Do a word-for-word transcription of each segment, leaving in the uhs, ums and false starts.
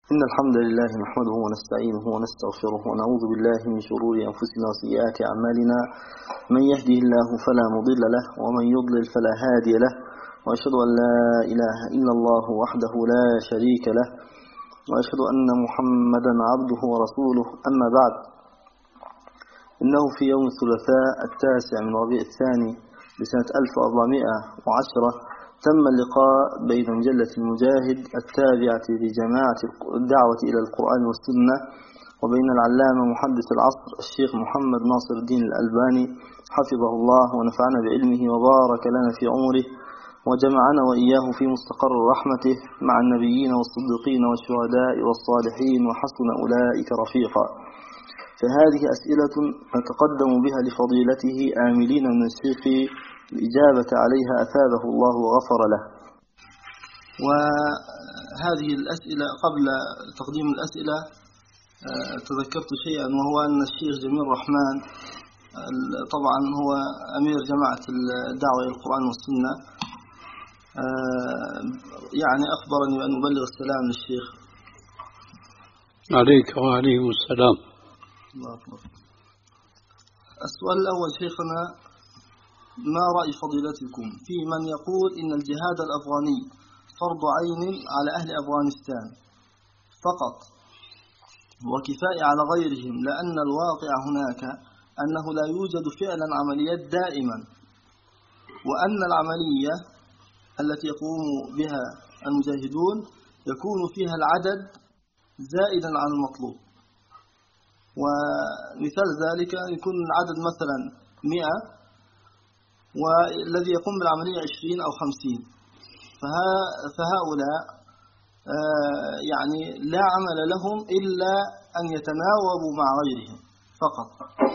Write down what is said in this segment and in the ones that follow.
إن الحمد لله نحمده ونستعينه ونستغفره ونعوذ بالله من شرور أنفسنا وسيئات أعمالنا. من يهده الله فلا مضل له ومن يضلل فلا هادي له، وأشهد أن لا إله إلا الله وحده لا شريك له، وأشهد أن محمدا عبده ورسوله. أما بعد، إنه في يوم الثلاثاء التاسع من ربيع الثاني بسنة ألف وأربعمائة وعشرة تم اللقاء بين مجلة المجاهد التابعة لجماعة الدعوة إلى القرآن والسنة وبين العلامة محدث العصر الشيخ محمد ناصر الدين الألباني حفظه الله ونفعنا بعلمه وبارك لنا في عمره، وجمعنا وإياه في مستقر رحمته مع النبيين والصديقين والشهداء والصالحين وحسن أولئك رفيقا. فهذه أسئلة نتقدم بها لفضيلته آملين من الشيخ الإجابة عليها أثابه الله وغفر له. وهذه الأسئلة قبل تقديم الأسئلة تذكرت شيئا، وهو أن الشيخ جميل الرحمن طبعا هو أمير جماعة الدعوة إلى القرآن والسنة، يعني أخبرني بأن أبلغ السلام للشيخ. عليك وعليكم السلام. الله أكبر. السؤال الأول شيخنا، ما رأي فضيلتكم في من يقول إن الجهاد الأفغاني فرض عين على أهل أفغانستان فقط وكفاية على غيرهم، لأن الواقع هناك أنه لا يوجد فعلا عمليات دائما، وأن العملية التي يقوم بها المجاهدون يكون فيها العدد زائدا عن المطلوب، ومثال ذلك يكون العدد مثلا مئة والذي يقوم بالعملية عشرين أو خمسين، فهؤلاء يعني لا عمل لهم إلا أن يتناوبوا مع غيرهم فقط.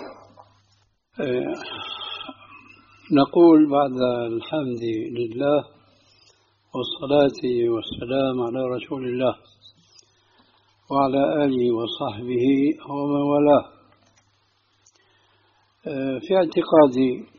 نقول بعد الحمد لله والصلاة والسلام على رسول الله وعلى آله وصحبه ومن والاه. في اعتقادي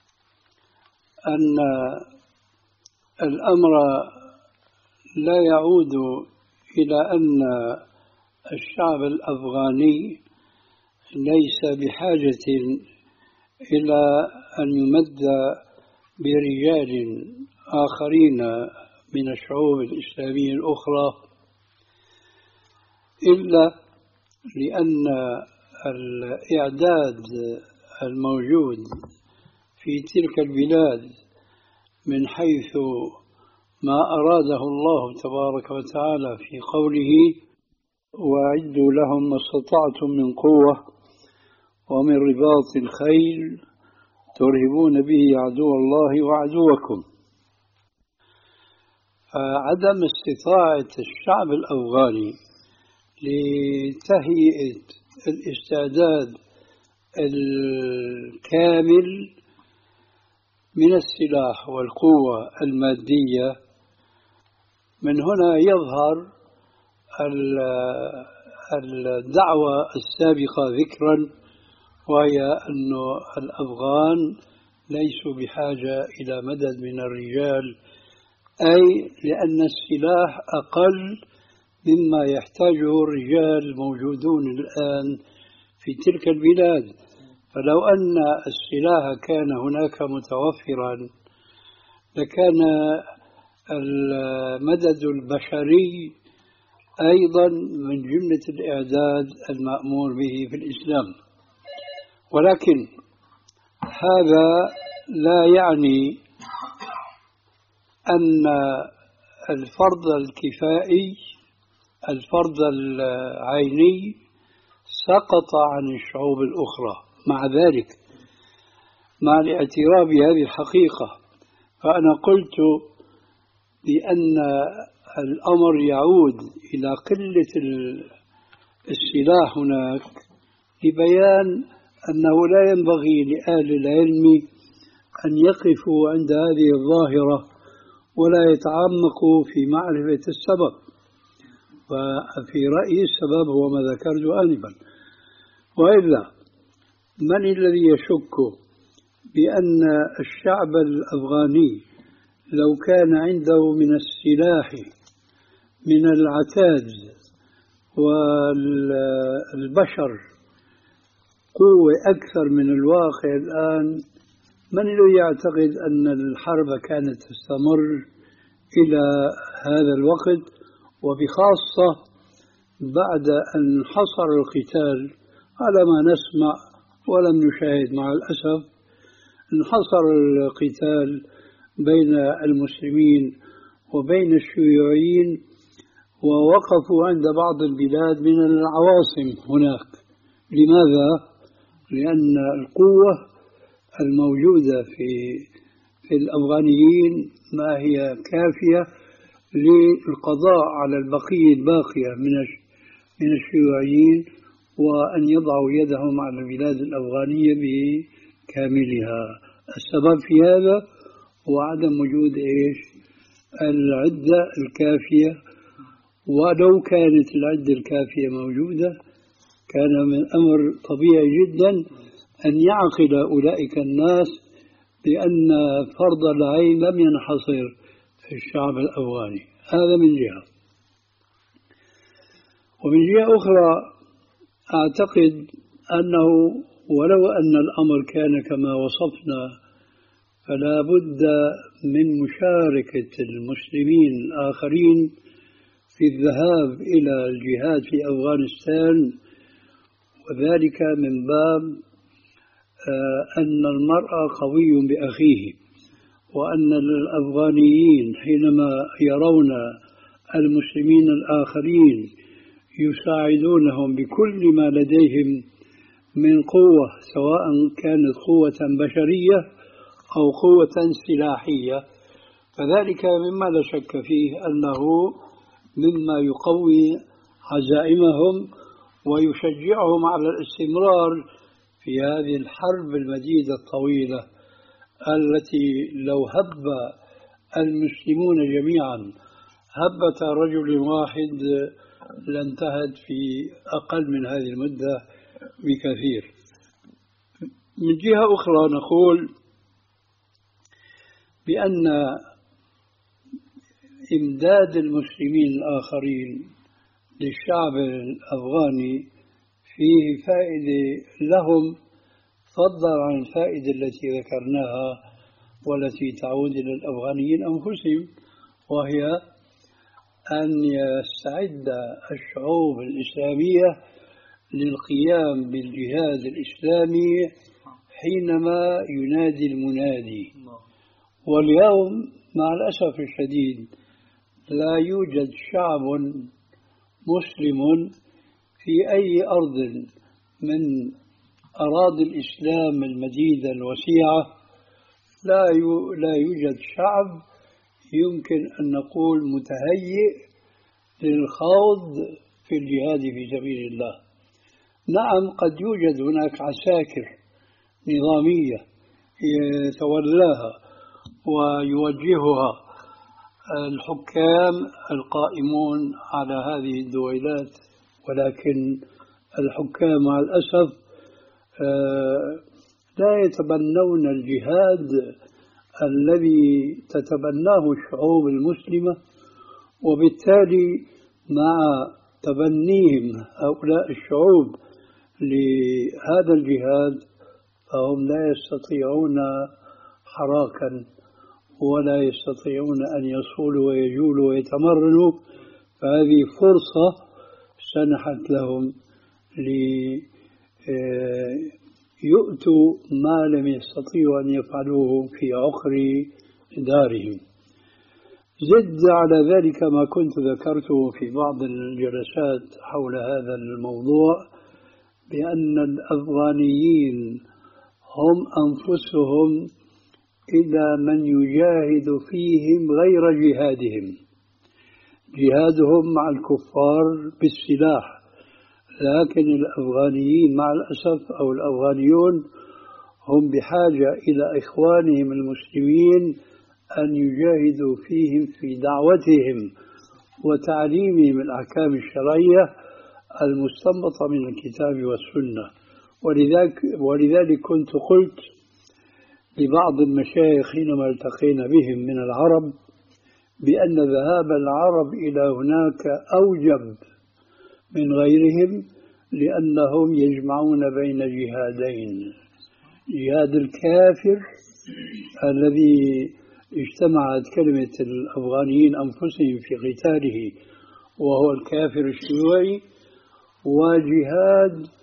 أن الأمر لا يعود إلى أن الشعب الأفغاني ليس بحاجة إلى أن يمد برجال آخرين من الشعوب الإسلامية الأخرى، إلا لأن الإعداد الموجود في تلك البلاد من حيث ما أراده الله تبارك وتعالى في قوله: وأعدوا لهم ما استطعتم من قوة ومن رباط الخيل ترهبون به عدو الله وعدوكم. فعدم استطاعة الشعب الأفغاني لتهيئة الاستعداد الكامل من السلاح والقوة المادية، من هنا يظهر الدعوة السابقة ذكرا، وهي أن الأفغان ليسوا بحاجة إلى مدد من الرجال، أي لأن السلاح أقل مما يحتاجه الرجال الموجودون الآن في تلك البلاد. فلو أن السلاح كان هناك متوفرا لكان المدد البشري أيضا من جملة الإعداد المأمور به في الإسلام. ولكن هذا لا يعني أن الفرض الكفائي الفرض العيني سقط عن الشعوب الأخرى. مع ذلك، مع الاعتراف بهذه الحقيقة، فأنا قلت بأن الأمر يعود إلى قلة السلاح هناك، لبيان أنه لا ينبغي لأهل العلم أن يقفوا عند هذه الظاهرة ولا يتعمقوا في معرفة السبب. وفي رأيي السبب هو ما ذكرت آنفا. وإلا من الذي يشك بأن الشعب الأفغاني لو كان عنده من السلاح من العتاد والبشر قوة أكثر من الواقع الآن، من الذي يعتقد أن الحرب كانت تستمر إلى هذا الوقت، وبخاصة بعد أن حصر القتال على ما نسمع ولم نشاهد مع الأسف، انحصر القتال بين المسلمين وبين الشيوعيين، ووقفوا عند بعض البلاد من العواصم هناك. لماذا؟ لأن القوة الموجودة في في الأفغانيين ما هي كافية للقضاء على البقية الباقية من من الشيوعيين، وأن يضعوا يدهم على البلاد الأفغانية بكاملها. السبب في هذا هو عدم وجود إيش؟ العدة الكافية. ولو كانت العدة الكافية موجودة كان من أمر طبيعي جدا أن يعقل أولئك الناس بأن فرض العين لم ينحصر في الشعب الأفغاني. هذا من جهة. ومن جهة أخرى أعتقد أنه ولو أن الأمر كان كما وصفنا، فلا بد من مشاركة المسلمين الآخرين في الذهاب إلى الجهاد في أفغانستان، وذلك من باب أن المرء قوي بأخيه، وأن الأفغانيين حينما يرون المسلمين الآخرين يساعدونهم بكل ما لديهم من قوة، سواء كانت قوة بشرية أو قوة سلاحية، فذلك مما لا شك فيه أنه مما يقوي عزائمهم ويشجعهم على الاستمرار في هذه الحرب المديدة الطويلة، التي لو هب المسلمون جميعا هبة رجل واحد لانتهت في أقل من هذه المدة بكثير. من جهة أخرى نقول بأن إمداد المسلمين الآخرين للشعب الأفغاني فيه فائدة لهم فضلا عن الفائدة التي ذكرناها والتي تعود إلى الأفغانيين أنفسهم، وهي أن يستعد الشعوب الإسلامية للقيام بالجهاد الإسلامي حينما ينادي المنادي. واليوم مع الأسف الشديد لا يوجد شعب مسلم في أي أرض من أراضي الإسلام المديدة الوسيعة، لا لا يوجد شعب يمكن أن نقول متهيئ للخوض في الجهاد في سبيل الله. نعم، قد يوجد هناك عساكر نظامية يتولاها ويوجهها الحكام القائمون على هذه الدويلات، ولكن الحكام مع الأسف لا يتبنون الجهاد الذي تتبناه الشعوب المسلمة، وبالتالي مع تبنيهم هؤلاء الشعوب لهذا الجهاد فهم لا يستطيعون حراكا ولا يستطيعون أن يصولوا ويجولوا ويتمرنوا، فهذه فرصة سنحت لهم ليؤتوا ما لم يستطيعوا أن يفعلوه في عقر دارهم. زد على ذلك ما كنت ذكرته في بعض الجلسات حول هذا الموضوع، بأن الأفغانيين هم أنفسهم إلى من يجاهد فيهم غير جهادهم. جهادهم مع الكفار بالسلاح، لكن الأفغانيين مع الأسف أو الأفغانيون هم بحاجة إلى إخوانهم المسلمين أن يجاهدوا فيهم في دعوتهم وتعليمهم الأحكام الشرعية المستنبطة من الكتاب والسنة. ولذلك, ولذلك كنت قلت لبعض المشايخ حينما التقينا بهم من العرب بأن ذهاب العرب إلى هناك أوجب من غيرهم لأنهم يجمعون بين جهادين: جهاد الكافر الذي اجتمعت كلمة الأفغانيين أنفسهم في قتاله وهو الكافر الشيوعي، وجهاد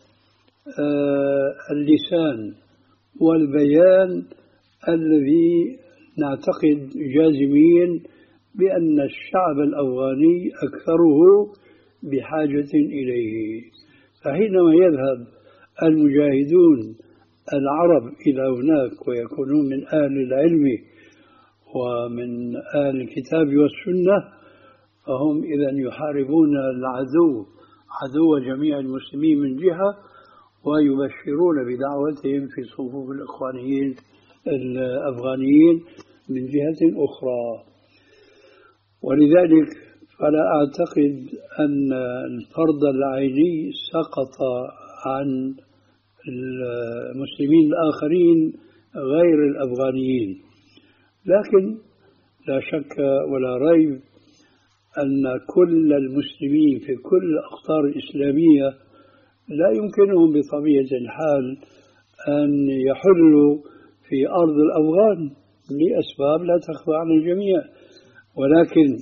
اللسان والبيان الذي نعتقد جازمين بأن الشعب الأفغاني أكثره بحاجة إليه. فحينما يذهب المجاهدون العرب إلى هناك ويكونون من أهل العلم ومن أهل الكتاب والسنة، فهم إذن يحاربون العدو، عدو جميع المسلمين من جهة، ويبشرون بدعوتهم في صفوف الإخوانيين الأفغانيين من جهة أخرى. ولذلك فلا أعتقد أن الفرض العيني سقط عن المسلمين الآخرين غير الأفغانيين، لكن لا شك ولا ريب أن كل المسلمين في كل الأقطار الإسلامية لا يمكنهم بطبيعة الحال أن يحلوا في أرض الأفغان لأسباب لا تخفى على الجميع، ولكن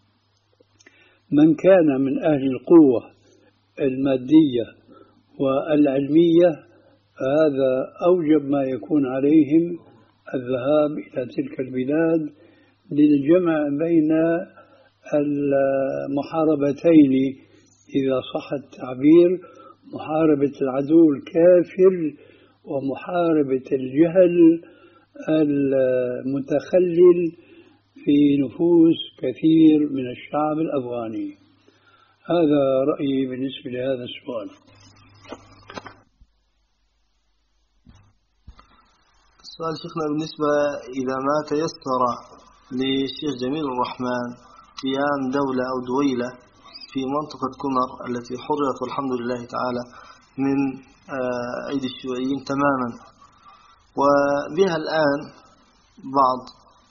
من كان من أهل القوة المادية والعلمية فهذا أوجب ما يكون عليهم الذهاب إلى تلك البلاد للجمع بين المحاربتين إذا صح التعبير: محاربة العدو الكافر ومحاربة الجهل المتخلل في نفوس كثير من الشعب الأفغاني. هذا رأيي بالنسبة لهذا السؤال. سؤال شيخنا بالنسبة إذا ما تيسر للشيخ جميل الرحمن قيام دولة أو دويلة في منطقة كمر التي حررت والحمد لله تعالى من أيدي الشيوعيين تماما، وبها الآن بعض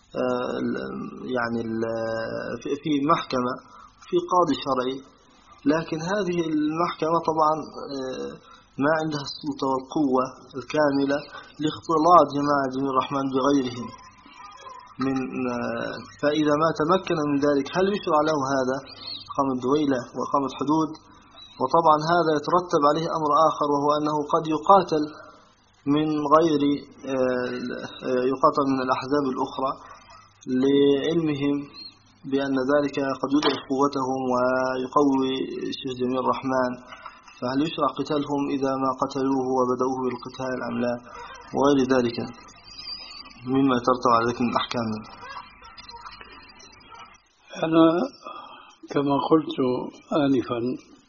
يعني في محكمة في قاضي شرعي، لكن هذه المحكمة طبعا ما عندها السلطة والقوة الكاملة لاختلاط جماعة جميل الرحمن بغيرهم من فإذا ما تمكن من ذلك هل يشرع له هذا إقامة دويلة وإقامة حدود؟ وطبعا هذا يترتب عليه أمر آخر، وهو أنه قد يقاتل من غير يقاتل من الأحزاب الأخرى لعلمهم بأن ذلك قد يضعف قوتهم ويقوي الشيخ جميل الرحمن، فهل يشرع قتالهم إذا ما قتلوه وبدأوه بالقتال أم لا، وغير ذلك مما يترتب على ذلك من الأحكام؟ أنا كما قلت آنفا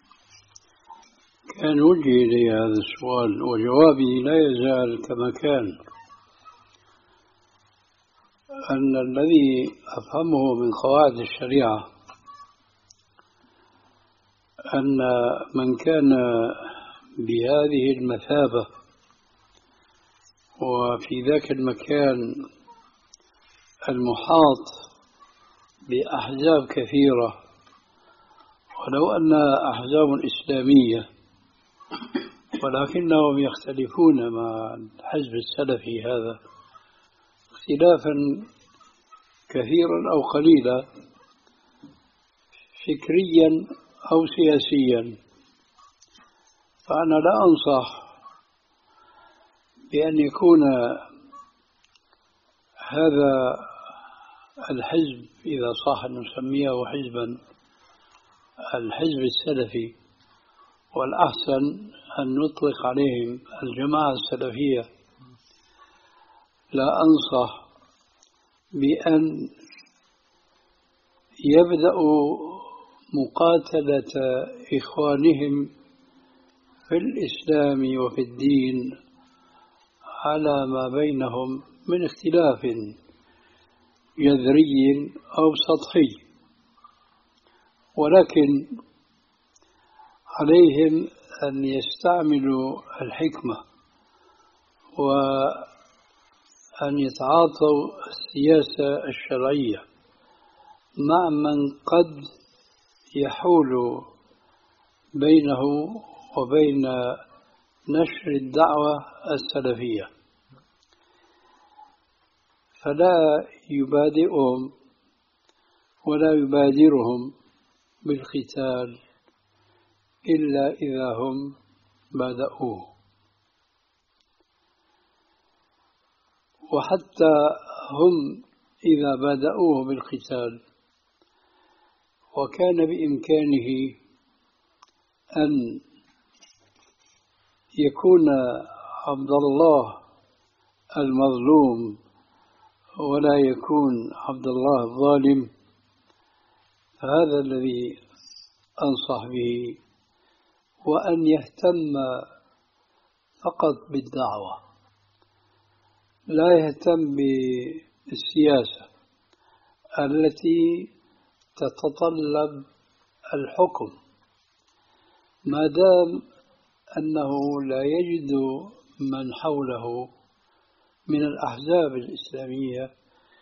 كان وجهي لي هذا السؤال وجوابي لا يزال كما كان، أن الذي أفهمه من قواعد الشريعة أن من كان بهذه المثابة وفي ذاك المكان المحاط بأحزاب كثيرة، ولو أنها أحزاب إسلامية ولكنهم يختلفون مع الحزب السلفي هذا اختلافا كثيرا أو قليلا فكريا أو سياسيا، فأنا لا أنصح بأن يكون هذا الحزب إذا صح أن نسميه حزبا الحزب السلفي، والأحسن أن نطلق عليهم الجماعة السلفية، لا أنصح بأن يبدأوا مقاتلة إخوانهم في الإسلام وفي الدين على ما بينهم من اختلاف جذري أو سطحي، ولكن عليهم أن يستعملوا الحكمة وأن يتعاطوا السياسة الشرعية مع من قد يحول بينه وبين نشر الدعوة السلفية، فلا يبادئهم ولا يبادرهم بالقتال إلا إذا هم بدأوه. وحتى هم إذا بدأوه بالقتال وكان بإمكانه أن يكون عبد الله المظلوم ولا يكون عبد الله الظالم، فهذا الذي أنصح به، وأن يهتم فقط بالدعوة، لا يهتم بالسياسة التي تتطلب الحكم، ما دام أنه لا يجد من حوله من الأحزاب الإسلامية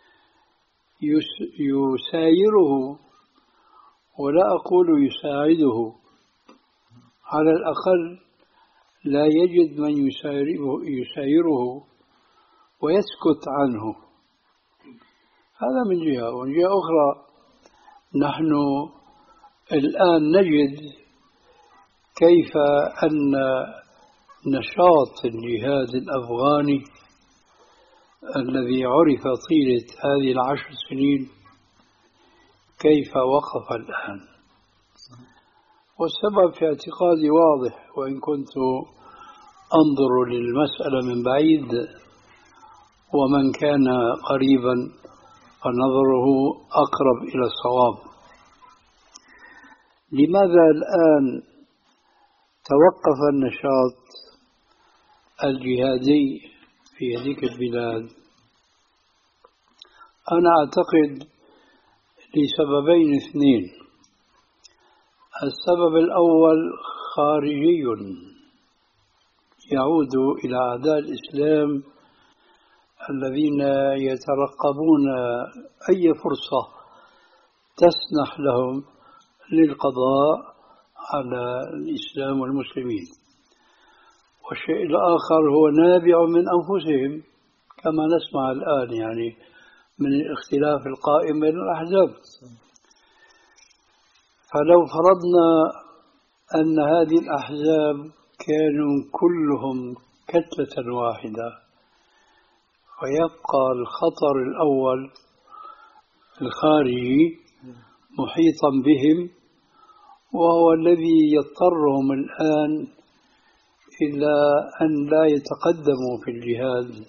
يسايره، ولا أقول يساعده، على الأقل لا يجد من يسايره, يسايره ويسكت عنه. هذا من جهة. ومن جهة أخرى نحن الآن نجد كيف أن نشاط الجهاد الأفغاني الذي عرف طيلة هذه العشر سنين كيف وقف الآن. والسبب في اعتقادي واضح، وإن كنت أنظر للمسألة من بعيد، ومن كان قريبا فنظره أقرب إلى الصواب. لماذا الآن توقف النشاط الجهادي في هذه البلاد؟ أنا أعتقد لسببين اثنين. السبب الأول خارجي يعود إلى أعداء الإسلام الذين يترقبون أي فرصة تسنح لهم للقضاء على الإسلام والمسلمين. والشيء الآخر هو نابع من أنفسهم، كما نسمع الآن يعني من الاختلاف القائم بين الأحزاب. فلو فرضنا أن هذه الأحزاب كانوا كلهم كتلة واحدة، فيبقى الخطر الأول الخارجي محيطا بهم، وهو الذي يضطرهم الآن إلى أن لا يتقدموا في الجهاد،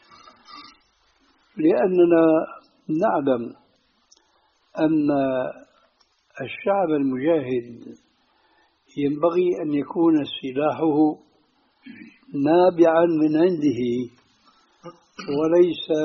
لأننا نعلم أن الشعب المجاهد ينبغي أن يكون سلاحه نابعا من عنده، وليس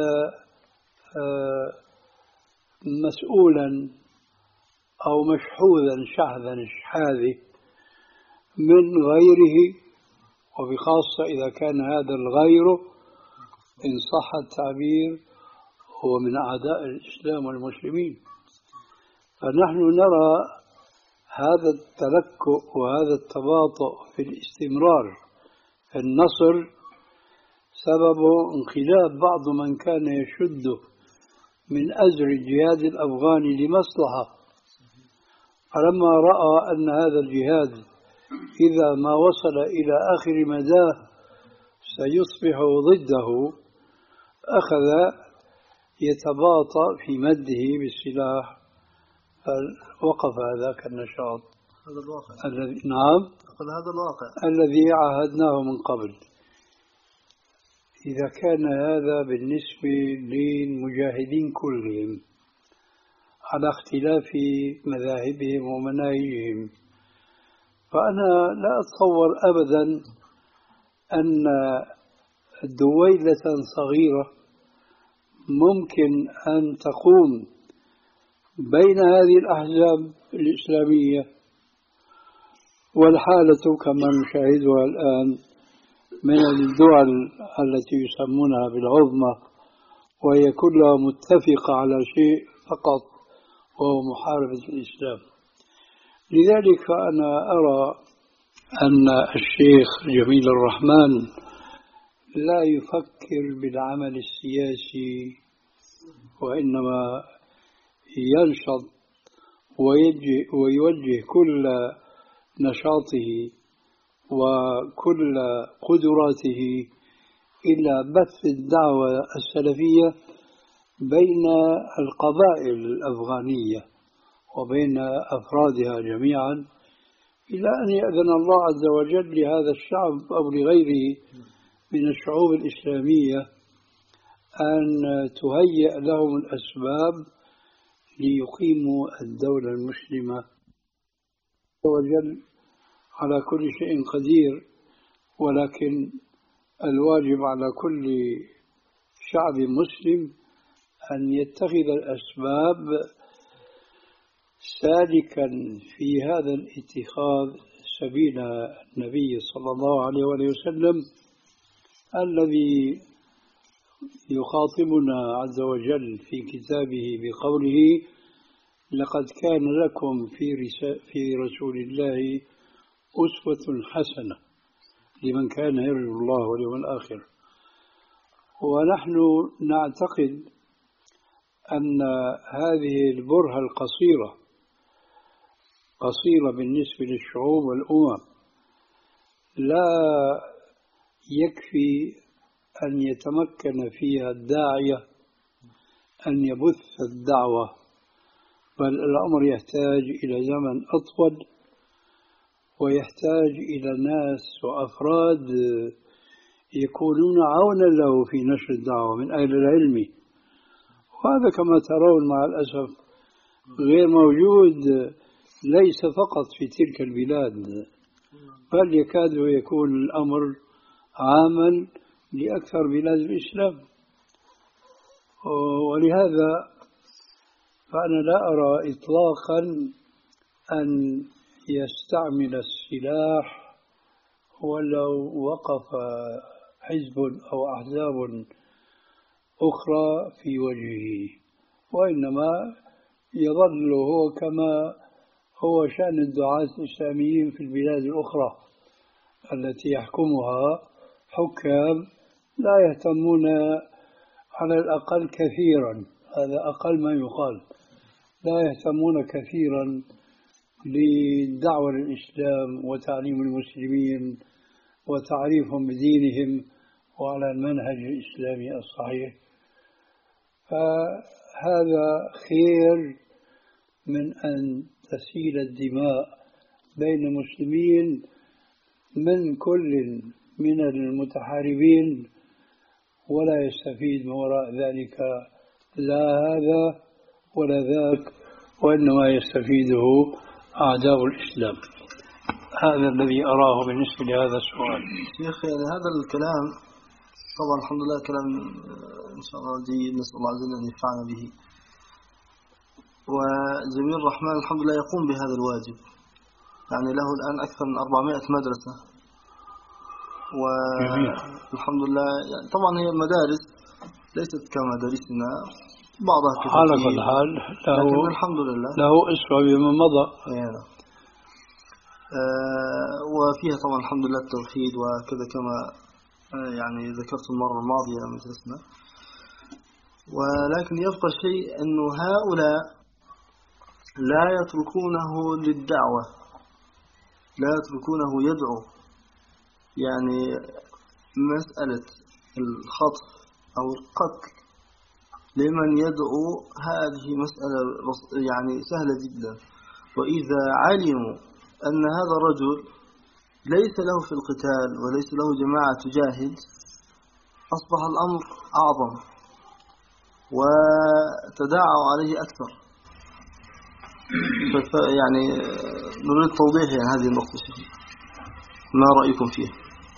مسؤولا أو مشحوذا شحذا شحاذه من غيره، وبخاصة إذا كان هذا الغير إن صح التعبير هو من أعداء الإسلام والمسلمين. فنحن نرى هذا التلكؤ وهذا التباطؤ في الاستمرار في النصر سبب انقلاب بعض من كان يشد من أزر الجهاد الأفغاني لمصلحة، فلما رأى أن هذا الجهاد إذا ما وصل إلى آخر مداه سيصبح ضده، أخذ يتباطأ في مده بالسلاح، فوقف هذاك النشاط. هذا الواقع الذي نعم أقول هذا الواقع الذي عاهدناه من قبل. إذا كان هذا بالنسبة للمجاهدين كلهم على اختلاف مذاهبهم ومناهجهم، فأنا لا أتصور أبدا أن دويلة صغيرة ممكن أن تقوم بين هذه الأحزاب الإسلامية، والحالة كما نشاهدها الآن من الدول التي يسمونها بالعظمى، وهي كلها متفقة على شيء فقط وهو محاربة الإسلام. لذلك فأنا أرى أن الشيخ جميل الرحمن لا يفكر بالعمل السياسي، وإنما ينشط ويوجه كل نشاطه وكل قدراته إلى بث الدعوة السلفية بين القبائل الأفغانية وبين أفرادها جميعا، إلى أن يأذن الله عز وجل لهذا الشعب أو لغيره من الشعوب الإسلامية أن تهيئ لهم الأسباب ليقيموا الدولة المسلمة. وجل على كل شيء قدير، ولكن الواجب على كل شعب مسلم أن يتخذ الأسباب سالكا في هذا الاتخاذ سبيل النبي صلى الله عليه وسلم الذي يخاطبنا عز وجل في كتابه بقوله: لقد كان لكم في, في رسول الله أسوة حسنة لمن كان يرجو الله واليوم الآخر. ونحن نعتقد أن هذه البرهة القصيرة قصيرة بالنسبة للشعوب والأمم، لا يكفي أن يتمكن فيها الداعية أن يبث الدعوة، بل الأمر يحتاج إلى زمن أطول، ويحتاج إلى ناس وأفراد يكونون عونا له في نشر الدعوة من أهل العلم. وهذا كما ترون مع الأسف غير موجود، ليس فقط في تلك البلاد، بل يكاد يكون الأمر عاما لأكثر بلاد الإسلام. ولهذا فأنا لا أرى إطلاقا أن يستعمل السلاح ولو وقف حزب أو أحزاب أخرى في وجهه، وإنما يظل هو كما هو شأن الدعاة الإسلاميين في البلاد الأخرى التي يحكمها حكام لا يهتمون على الأقل كثيرا، هذا أقل ما يقال، لا يهتمون كثيرا للدعوة للإسلام وتعليم المسلمين وتعريفهم بدينهم وعلى المنهج الإسلامي الصحيح. فهذا خير من أن تسيل الدماء بين المسلمين من كل من المتحاربين، ولا يستفيد من وراء ذلك لا هذا ولا ذاك، وإنما يستفيده أعداء الإسلام. هذا الذي أراه بالنسبة لهذا السؤال. شيخ، يعني هذا الكلام طبعا الحمد لله كلام إن شاء الله جيد، نسأل الله عز وجل أن ينفعنا به. وجميل الرحمن الحمد لله يقوم بهذا الواجب، يعني له الآن أكثر من أربعمائة مدرسة، والحمد لله يعني طبعا هي المدارس ليست كمدارسنا، بعضها كثير على كل حال له لكن الحمد لله له أسوة بمن مضى. يعني آه وفيها طبعا الحمد لله التوحيد وكذا كما آه يعني ذكرت المرة الماضية مجلسنا. ولكن يبقى شيء أنه هؤلاء لا يتركونه للدعوة، لا يتركونه يدعو. يعني مسألة الخطف أو القتل لمن يدعو هذه مسألة يعني سهلة جدا، وإذا علموا أن هذا الرجل ليس له في القتال وليس له جماعة تجاهد، أصبح الأمر أعظم وتداعوا عليه أكثر. يعني نريد توضيح يعني هذه النقطة شيخ، ما رأيكم فيها؟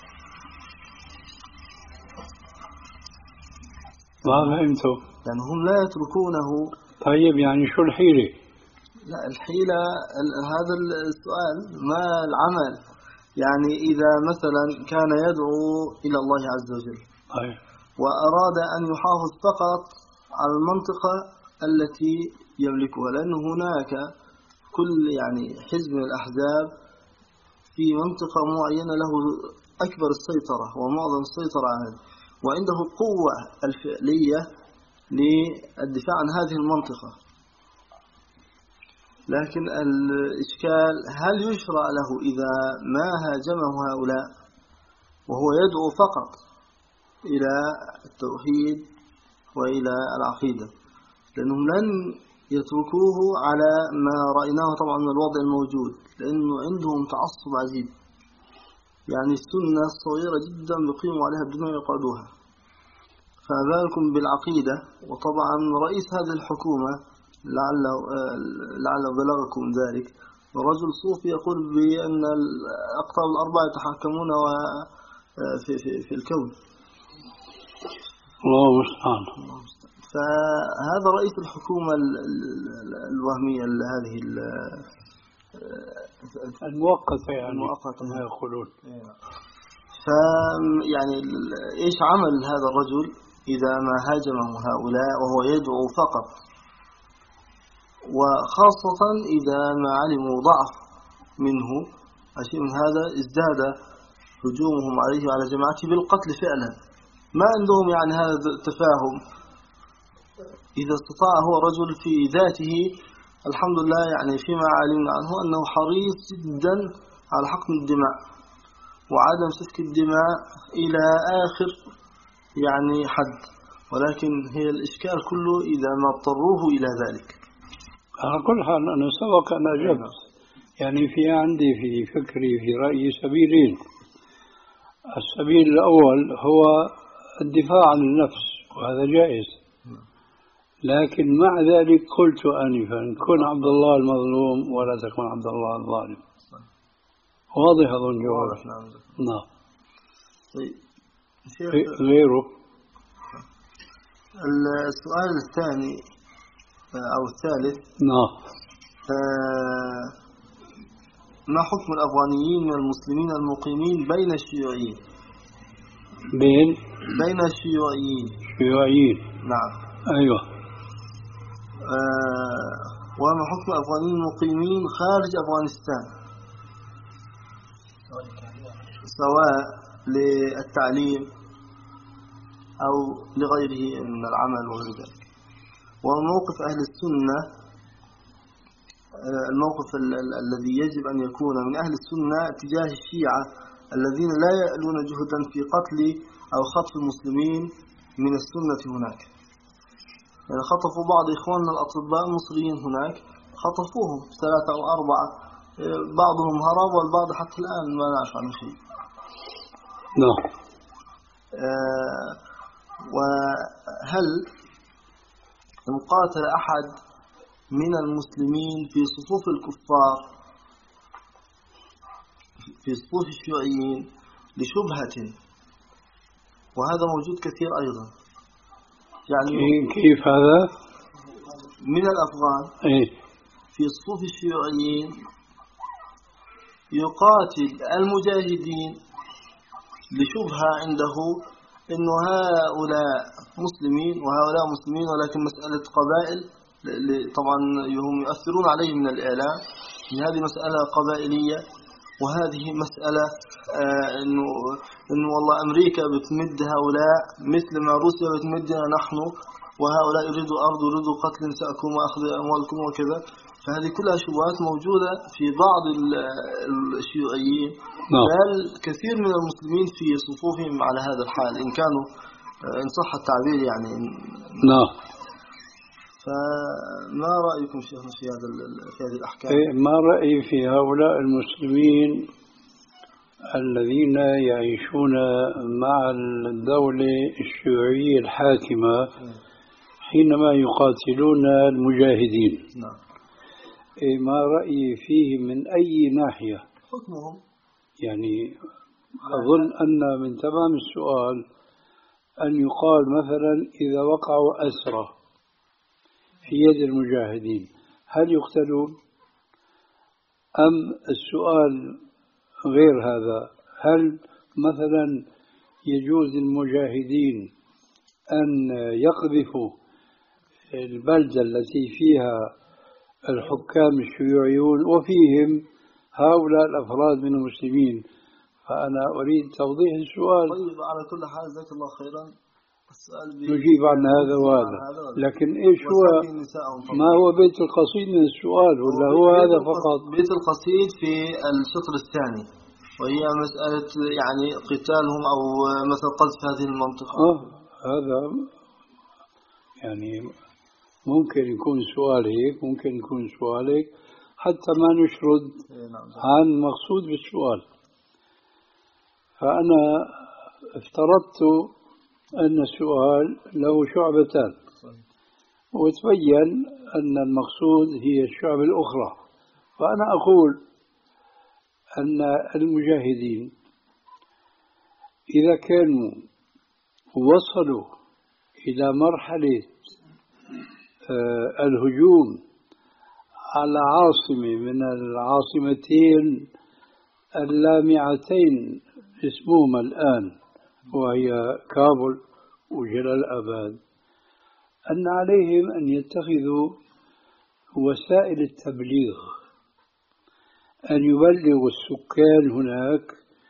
ما فهمته. يعني هم لا يتركونه. طيب يعني شو الحيلة؟ لا الحيلة هذا السؤال، ما العمل؟ يعني إذا مثلا كان يدعو إلى الله عز وجل أيه. وأراد أن يحافظ فقط على المنطقة التي يملكها، لأن هناك كل يعني حزب من الأحزاب في منطقة معينة له أكبر السيطرة ومعظم السيطرة عليه، وعنده القوة الفعلية للدفاع عن هذه المنطقة. لكن الإشكال هل يشرع له إذا ما هاجمه هؤلاء وهو يدعو فقط إلى التوحيد وإلى العقيدة، لأنهم لن يتركوه على ما رأيناه طبعا من الوضع الموجود، لأنه عندهم تعصب عجيب. يعني السنة الصغيرة جدا بيقيموا عليها الدنيا ويقعدوها، فذلكم بالعقيدة. وطبعا رئيس هذه الحكومة لعل لعل بلغكم ذلك، رجل صوفي يقول بأن الأقطاب الأربعة يتحكمون في في في الكون. الله المستعان. فهذا رئيس الحكومة الوهمية هذه المؤقتة يعني المؤقتة ما يقولون. فيعني إيش عمل هذا الرجل إذا ما هاجمه هؤلاء وهو يدعو فقط، وخاصة إذا ما علموا ضعف منه أشيء من هذا ازداد هجومهم عليه وعلى جماعته بالقتل فعلا. ما عندهم يعني هذا التفاهم. إذا استطاع هو رجل في ذاته الحمد لله، يعني فيما علمنا عنه أنه حريص جدا على حقن الدماء وعدم سفك الدماء إلى آخر يعني حد، ولكن هي الإشكال كله إذا ما اضطروه إلى ذلك. على كل حال أنا سبق أن أجبت، يعني في عندي في فكري في رأيي سبيلين. السبيل الأول هو الدفاع عن النفس وهذا جائز، لكن مع ذلك قلت آنفا كن عبد الله المظلوم ولا تكن عبد الله الظالم. واضح أظن جواب. نعم. غيره. السؤال الثاني أو الثالث. نعم. ما حكم الأفغانيين من المسلمين المقيمين بين الشيوعيين؟ بين بين الشيوعيين. شيوعيين. نعم. أيوة. آه وما حكم الأفغانيين المقيمين خارج أفغانستان سواء للتعليم أو لغيره من العمل وغير ذلك؟ وموقف أهل السنة، الموقف الذي يجب أن يكون من أهل السنة تجاه الشيعة الذين لا يألون جهدا في قتل أو خطف المسلمين من السنة هناك. يعني خطفوا بعض إخواننا الأطباء المصريين هناك، خطفوهم ثلاثة أو أربعة، بعضهم هرب والبعض حتى الآن ما نعرف عنه شيء. نعم. آه وهل مقاتل أحد من المسلمين في صفوف الكفار في صفوف الشيوعيين لشبهة؟ وهذا موجود كثير أيضا. يعني كيف هذا؟ من الأفغان إيه؟ في صفوف الشيوعيين يقاتل المجاهدين لشبهة عنده إنه هؤلاء مسلمين وهؤلاء مسلمين، ولكن مسألة قبائل طبعا هم يؤثرون عليه من الإعلام إن هذه مسألة قبائلية، وهذه مسألة آه إنه إنه والله أمريكا بتمد هؤلاء مثل ما روسيا بتمدنا نحن، وهؤلاء يريدوا أرض يريدوا قتل نساءكم وأخذ أموالكم وكذا. فهذه كلها شبهات موجودة في بعض الشيوعيين، بل كثير من المسلمين في صفوفهم على هذا الحال إن كانوا إن صح التعبير يعني. نعم. فما رأيكم شيخنا في هذا في هذه الأحكام؟ ما رأيي في هؤلاء المسلمين الذين يعيشون مع الدولة الشيوعية الحاكمة حينما يقاتلون المجاهدين؟ نعم. ما رأيي فيه من أي ناحية؟ حكمهم يعني أظن أن من تمام السؤال أن يقال مثلا إذا وقعوا أسرى في يد المجاهدين هل يقتلون؟ أم السؤال غير هذا، هل مثلا يجوز للمجاهدين أن يقذفوا البلدة التي فيها الحكام الشيوعيون وفيهم هؤلاء الأفراد من المسلمين، فأنا أريد توضيح السؤال. طيب على كل حال جزاك الله خيرا. السؤال نجيب عن هذا وهذا، لكن إيش هو ما هو بيت القصيد من السؤال ولا هو هذا فقط؟ بيت القصيد في الشطر الثاني، وهي مسألة يعني قتالهم أو مثل قذف هذه المنطقة. آه هذا يعني ممكن يكون سؤال هيك، ممكن يكون سؤال هيك، حتى ما نشرد عن مقصود بالسؤال. فأنا افترضت أن السؤال له شعبتان، وتبين أن المقصود هي الشعب الأخرى. فأنا أقول أن المجاهدين إذا كانوا وصلوا إلى مرحلة الهجوم على عاصمة من العاصمتين اللامعتين اسمهما الآن وهي كابول وجلال آباد، أن عليهم أن يتخذوا وسائل التبليغ، أن يبلغوا السكان هناك.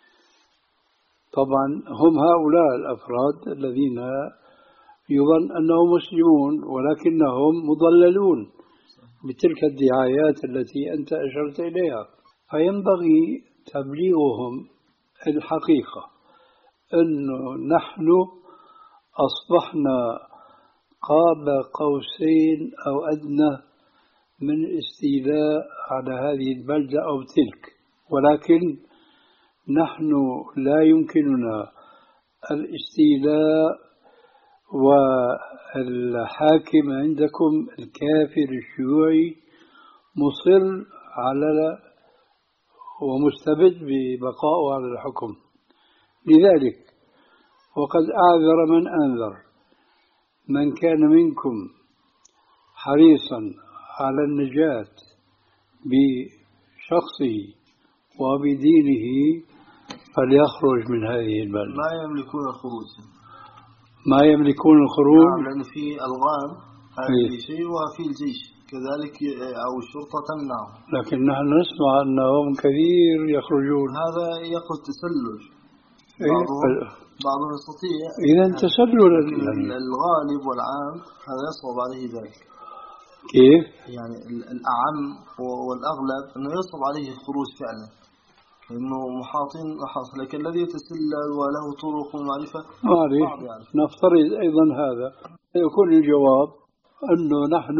طبعا هم هؤلاء الأفراد الذين يظن أنهم مسلمون ولكنهم مضللون بتلك الدعايات التي أنت أشرت إليها، فينبغي تبليغهم الحقيقة أنه نحن أصبحنا قاب قوسين أو أدنى من استيلاء على هذه البلدة أو تلك، ولكن نحن لا يمكننا الاستيلاء، والحاكم عندكم الكافر الشيوعي مصر على ومستبد ببقائه على الحكم. لذلك وقد أعذر من أنذر، من كان منكم حريصا على النجاة بشخصه وبدينه فليخرج من هذه البلدة. ما يملكون الخروج، ما يملكون الخروج. نعم، لأن في ألغام هذه شيء وفي الجيش كذلك أو الشرطة تمنع، لكن نحن نسمع أنهم كثير يخرجون. هذا يقود تسلل. إيه؟ بعضهم, بعضهم يستطيع. إذا تسلل الغالب والعام هذا يصعب عليه ذلك. كيف؟ يعني الأعم والأغلب أنه يصعب عليه الخروج فعلا، لأنه محاطين محاط، لكن الذي يتسلل وله طرق ومعرفة معرفة. نفترض أيضا هذا يكون الجواب أنه نحن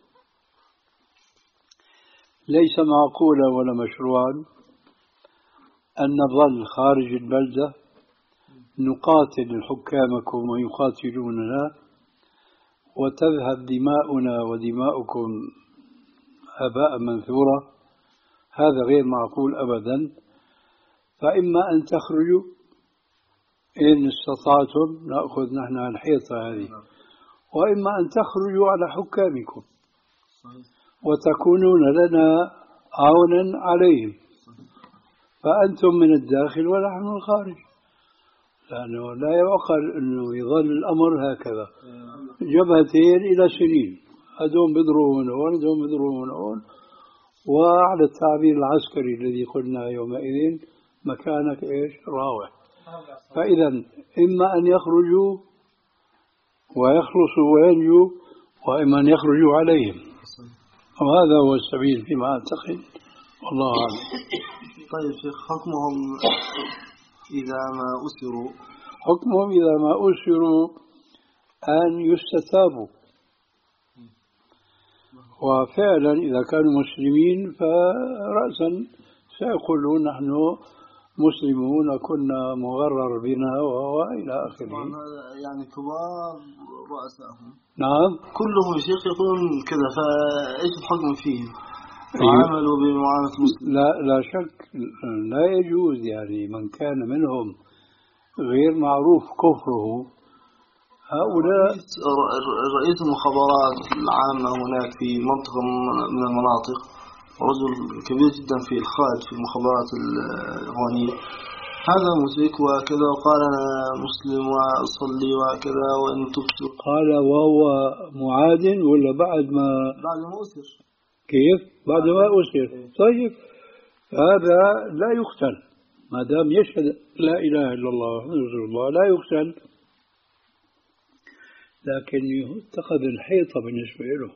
ليس معقولا ولا مشروعا أن نظل خارج البلدة نقاتل حكامكم ويقاتلوننا وتذهب دماؤنا ودماؤكم هباء منثورا. هذا غير معقول أبدا. فإما أن تخرجوا إن استطعتم، نأخذ نحن الحيطة هذه، وإما أن تخرجوا على حكامكم وتكونون لنا عونا عليهم، فأنتم من الداخل ونحن من الخارج. لأنه لا يعقل أنه يظل الأمر هكذا جبهتين إلى سنين، هدوم بيضربون هون هدوم بيضربون هون، وعلى التعبير العسكري الذي قلنا يومئذ مكانك إيش راوح. فإذا إما أن يخرجوا ويخلصوا وينجوا، وإما أن يخرجوا عليهم، وهذا هو السبيل فيما أعتقد، والله أعلم. طيب شيخ، حكمهم إذا ما أسروا حكمهم إذا ما أسروا أن يستتابوا، وفعلا إذا كانوا مسلمين فرأسا سيقولون نحن مسلمون وكنا مغرر بنا وإلى آخره. يعني كبار رؤسائهم نعم كلهم شيخ يقولون كذا، فإيش الحكم فيهم؟ تعاملوا بمعاملة مسلم؟ لا لا شك لا يجوز. يعني من كان منهم غير معروف كفره، هؤلاء رئيس المخابرات العامة هناك في منطقة من المناطق، رجل كبير جدا في الخارج في المخابرات الإخوانية، هذا مشرك وكذا، وقال أنا مسلم وأصلي وكذا وإن تبت. قال وهو معاد ولا بعد ما بعد ما أسر؟ كيف؟ بعد ما أسر. طيب هذا لا يقتل ما دام يشهد لا إله إلا الله محمد رسول الله، لا يقتل، لكن يتخذ الحيطة بالنسبة له.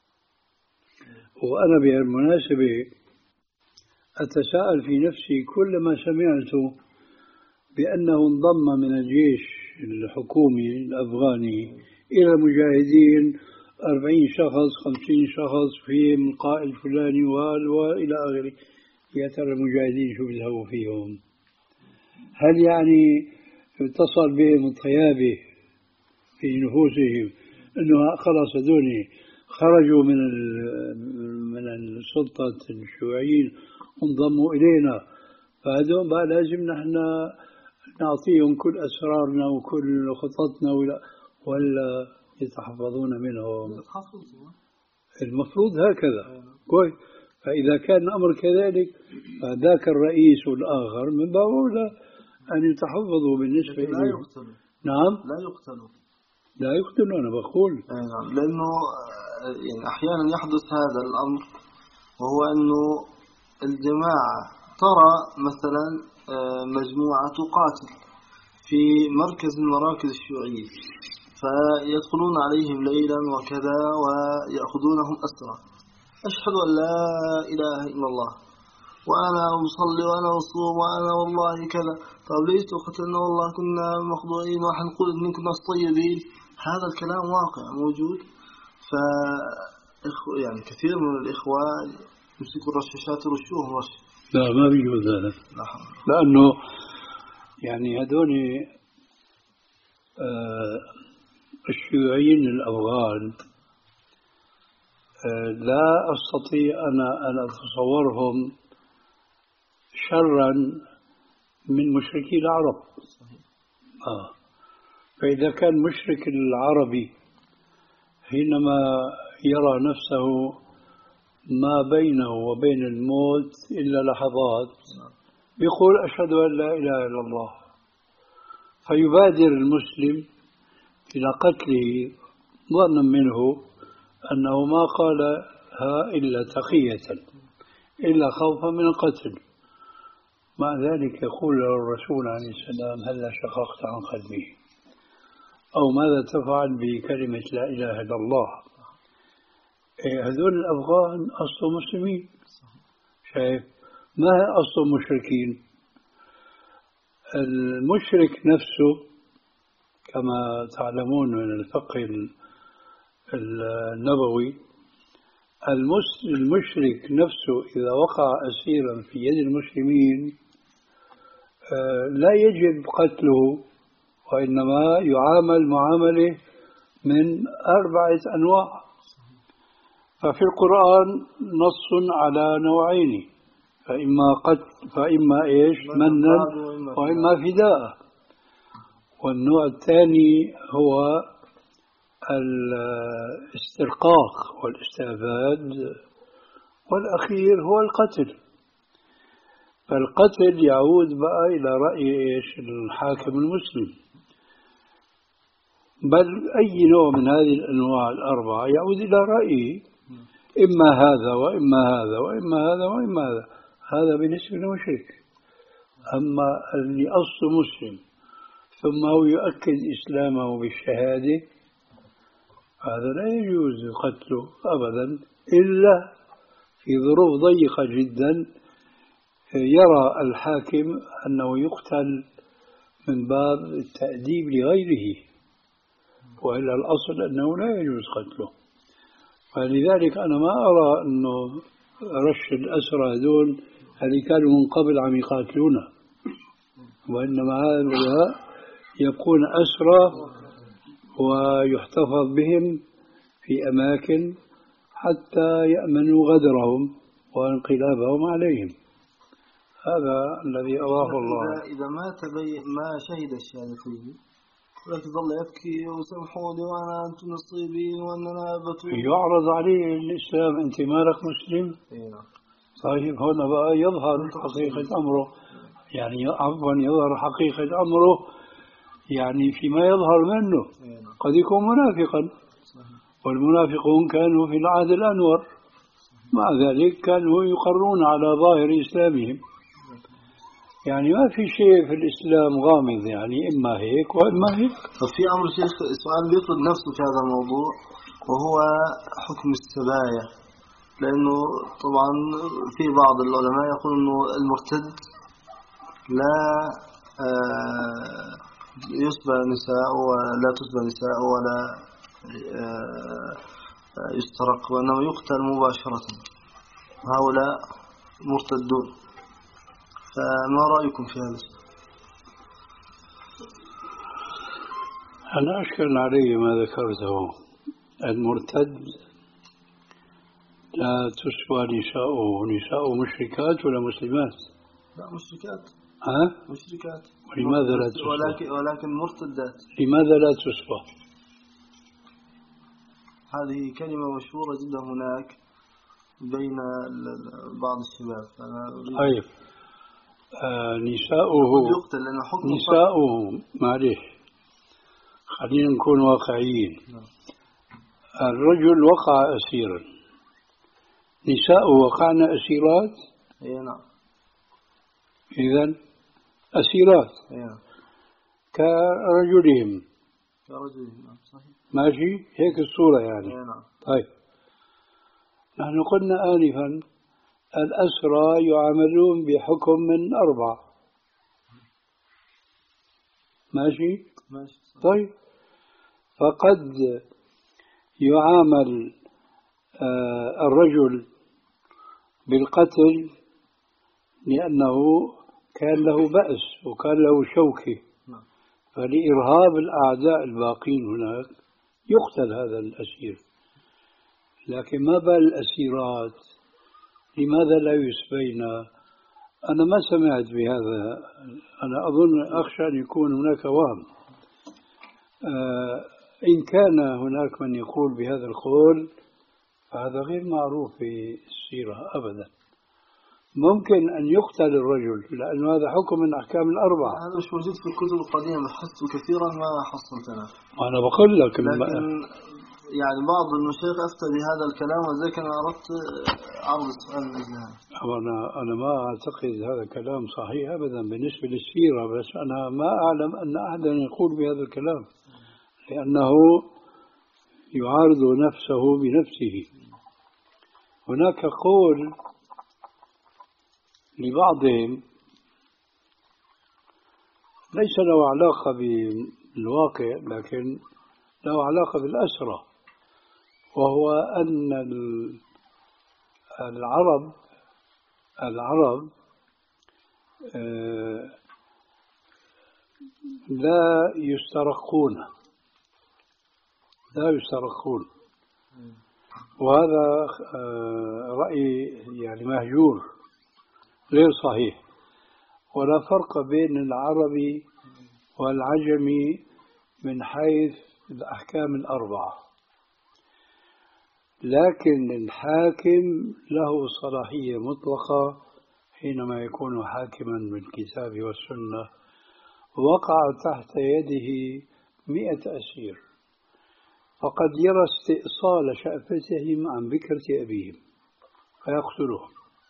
وأنا بالمناسبة أتساءل في نفسي كلما سمعت بأنه انضم من الجيش الحكومي الأفغاني إلى المجاهدين أربعين شخص خمسين شخص فيهم القائد الفلاني وإلى آخره، يا ترى المجاهدين شو بيذهبوا فيهم؟ هل يعني اتصل بهم الطيابة في نفوسهم أنه خلاص هذول خرجوا من من السلطة الشيوعيين وانضموا إلينا، فهذول بقى لازم نحن نعطيهم كل أسرارنا وكل خططنا، ولا ولا يتحفظون منهم؟ المفروض هكذا. كويس. فإذا كان الأمر كذلك فذاك الرئيس والآخر من باب أولى أن يتحفظوا بالنسبة إليه. لا يقتلوا. نعم. لا يقتلوا. لا يقتلوا أنا بقول. نعم. لأنه يعني أحيانا يحدث هذا الأمر، وهو أنه الجماعة ترى مثلا مجموعة تقاتل في مركز من مراكز الشيوعية، فيدخلون عليهم ليلا وكذا ويأخذونهم أسرى. أشهد أن لا إله إلا الله وأنا أصلي وأنا أصوم وأنا والله كذا. طب ليش قتلنا؟ والله كنا مخضوعين وحنقول إن كنا طيبين. هذا الكلام واقع موجود. ف يعني كثير من الإخوة يمسكوا الرشاشات يرشوهم رش. لا ما بيجوز هذا، لأنه يعني هذول آه الشيوعيين الأفغان آه لا أستطيع أنا أن أتصورهم شرا من مشركي العرب. آه. فإذا كان مشرك العربي حينما يرى نفسه ما بينه وبين الموت إلا لحظات يقول أشهد أن لا إله إلا الله، فيبادر المسلم إلى قتله ظنا منه أنه ما قالها إلا تقية إلا خوفا من القتل. مع ذلك يقول له الرسول عليه السلام هلا شققت عن قلبه، أو ماذا تفعل بكلمة لا إله إلا الله؟ هذول الأفغان أصلهم مسلمين، شايف؟ ما هي أصلهم مشركين. المشرك نفسه كما تعلمون من الفقه النبوي، المشرك نفسه إذا وقع أسيرا في يد المسلمين لا يجب قتله، وإنما يعامل معاملة من أربعة أنواع. ففي القرآن نص على نوعين، فإما قتل فإما إيش منا وإما فداء. والنوع الثاني هو الاسترقاق والاستعباد، والأخير هو القتل. فالقتل يعود بقى إلى رأي إيش الحاكم المسلم، بل أي نوع من هذه الأنواع الأربعة يعود إلى رأيه، إما هذا وإما هذا وإما هذا وإما هذا. هذا بالنسبة للمشرك. أما اللي أصله مسلم ثم هو يؤكد إسلامه بالشهادة، هذا لا يجوز قتله أبدا إلا في ظروف ضيقة جدا يرى الحاكم أنه يقتل من باب التأديب لغيره، وإلا الأصل أنه لا يجوز قتله. فلذلك أنا ما أرى أنه رش الأسرى هذول اللي كانوا من قبل عم يقاتلونا، وإنما هؤلاء يبقون أسرى ويحتفظ بهم في أماكن حتى يأمنوا غدرهم وانقلابهم عليهم. هذا الذي أراه الله. إذا ما تبي ما شهد الشهادتين ولكن ظل يبكي وسامحوني وأنا أنتم نصيبين وأننا بتوب، يعرض عليه الإسلام أنت مالك مسلم. طيب هنا بقى يظهر حقيقة أمره، يعني عفوا يظهر حقيقة أمره يعني فيما يظهر منه. قد يكون منافقا، والمنافقون كانوا في العهد الأنور مع ذلك كانوا يقرون على ظاهر إسلامهم. يعني ما في شيء في الإسلام غامض، يعني إما هيك وإما هيك. طب في أمر شيخ سؤال بيطرد نفسه في هذا الموضوع، وهو حكم السبايا. لأنه طبعا في بعض العلماء يقول أنه المرتد لا يسبى نساء ولا تسبى نساء ولا يسترق، وإنما يقتل مباشرة. هؤلاء مرتدون، فما رأيكم في هذا؟ أنا أشكل علي ما ذكرته. المرتد لا تسوى نساؤه. نساؤه مشركات ولا مسلمات؟ لا مشركات. ها؟ مشركات. ولماذا لا تسوى؟ ولكن, ولكن مرتدات. لماذا لا تسوى؟ هذه كلمة مشهورة جدا هناك بين بعض الشباب. طيب آه نساؤه يقتل لأنه حكم نساؤه معلش خلينا نكون واقعيين. الرجل وقع أسيرا، نساؤه وقعن أسيرات. اي نعم. إذن أسيرات نعم. كرجلهم كرجلهم نعم صحيح. ماشي هيك الصورة يعني. نعم. طيب نحن قلنا آنفا الأسرى يعاملون بحكم من أربع. ماشي ماشي صحيح. طيب فقد يعامل آه الرجل بالقتل لأنه كان له بأس وكان له شوكة، فلإرهاب الأعداء الباقين هناك يقتل هذا الأسير. لكن ما بال الأسيرات؟ لماذا لا يسبين؟ أنا ما سمعت بهذا. أنا أظن أخشى أن يكون هناك وهم. آه إن كان هناك من يقول بهذا القول فهذا غير معروف في السيرة أبدا. ممكن أن يقتل الرجل لأن هذا حكم من أحكام الأربعة. هذا مش موجود في الكتب القديمة، بحثت كثيرا ما حصلتنا. أنا بقول لك لكن يعني بعض المشايخ أفتى بهذا الكلام، وذلك أنا أردت عرض السؤال لله. أنا أنا ما أعتقد هذا الكلام صحيح أبدا بالنسبة للسيرة، بس أنا ما أعلم أن أحدا يقول بهذا الكلام لأنه يعارض نفسه بنفسه. هناك قول لبعضهم ليس له علاقة بالواقع لكن له علاقة بالأسرة، وهو أن العرب العرب لا يسترقون لا يسترقون وهذا رأي يعني مهجور غير صحيح. ولا فرق بين العربي والعجمي من حيث الأحكام الأربعة، لكن الحاكم له صلاحية مطلقة حينما يكون حاكما بالكتاب والسنة وقع تحت يده مئة أسير، فقد يرى استئصال شأفتهم عن بكرة أبيهم فيقتلهم،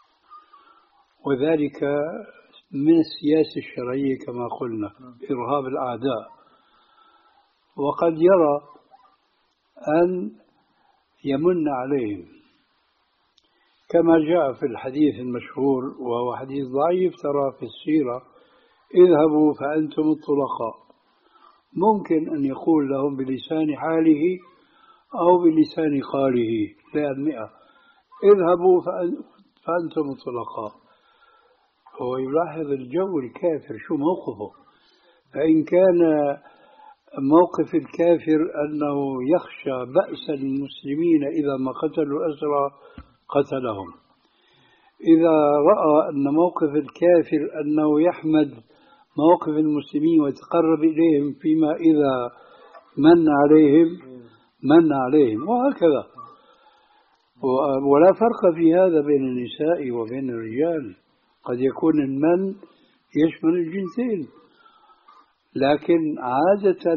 وذلك من السياسة الشرعية كما قلنا إرهاب الأعداء. وقد يرى أن يمن عليهم كما جاء في الحديث المشهور وهو حديث ضعيف ترى في السيرة: اذهبوا فأنتم الطلقاء. ممكن أن يقول لهم بلسان حاله أو بلسان قاله لأنمئة: اذهبوا فأنتم الطلقاء. هو يلاحظ الجو الكافر شو موقفه. فإن كان موقف الكافر أنه يخشى بأس المسلمين إذا ما قتلوا الأسرى قتلهم، إذا رأى أن موقف الكافر أنه يحمد موقف المسلمين ويتقرب إليهم فيما إذا من عليهم من عليهم، وهكذا. ولا فرق في هذا بين النساء وبين الرجال، قد يكون المن يشمل الجنسين، لكن عادة